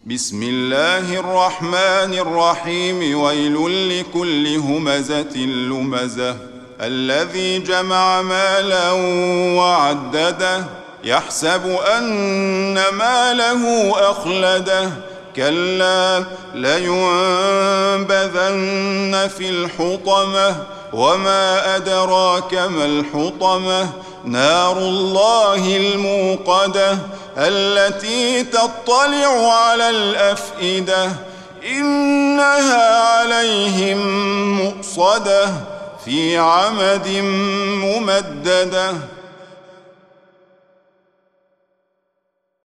بسم الله الرحمن الرحيم ويل لكل همزة لمزة الذي جمع مالا وعدده يحسب أن ماله أخلده كلا لينبذن في الحطمة وما أدراك ما الحطمة نار الله الموقدة التي تطلع على الأفئدة إنها عليهم مؤصدة في عمد ممددة.